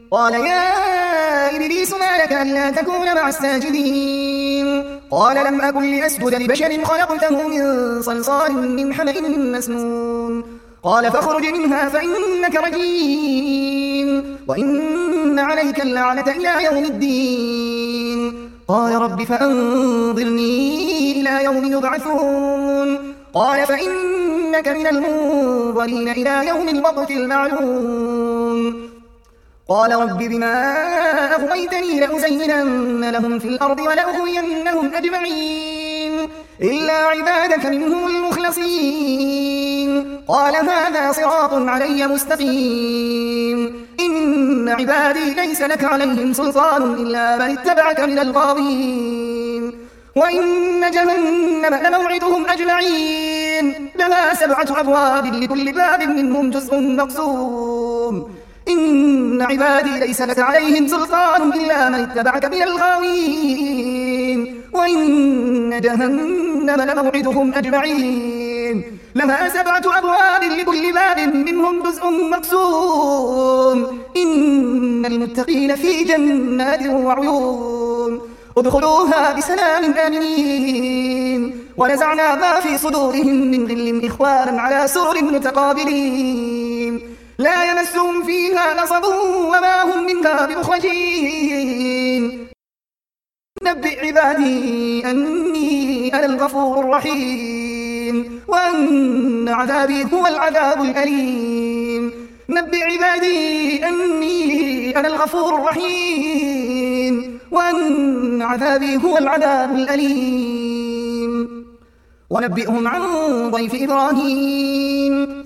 قال يا إبليس ما لك ألا تكون مع الساجدين قال لم أكن لأسجد لبشر خلقته من صلصال من حمأ مسنون قال فاخرج منها فإنك رجيم وإن عليك اللعنة إلى يوم الدين قال رب فأنظرني إلى يوم يبعثون قال فإنك من المنظرين إلى يوم الوقت المعلوم قال رب بما أغويتني لأزينن لهم في الأرض ولأغوينهم أجمعين إلا عبادك منهم المخلصين قال هذا صراط علي مستقيم إن عبادي ليس لك عليهم سلطان إلا من اتبعك من الغاوين وإن جهنم لموعدهم أجمعين لها 7 أبواب لكل باب منهم جزء مقسوم إن عبادي ليس لك عليهم سلطان إلا من اتبعك من الغاوين وإن جهنم لموعدهم أجمعين لها 7 أبواب لكل باب منهم جزء مقسوم إن المتقين في جنات وعيون ادخلوها بسلام آمنين ونزعنا ما في صدورهم من غل إخوانا على سرر متقابلين لا يمسهم فيها نصب وما هم منها بمخرجين نبئ عبادي أني أنا الغفور الرحيم وأن عذابي هو العذاب الأليم نبئ عبادي أني أنا الغفور الرحيم وأن عذابي هو العذاب الأليم ونبئهم عن ضيف إبراهيم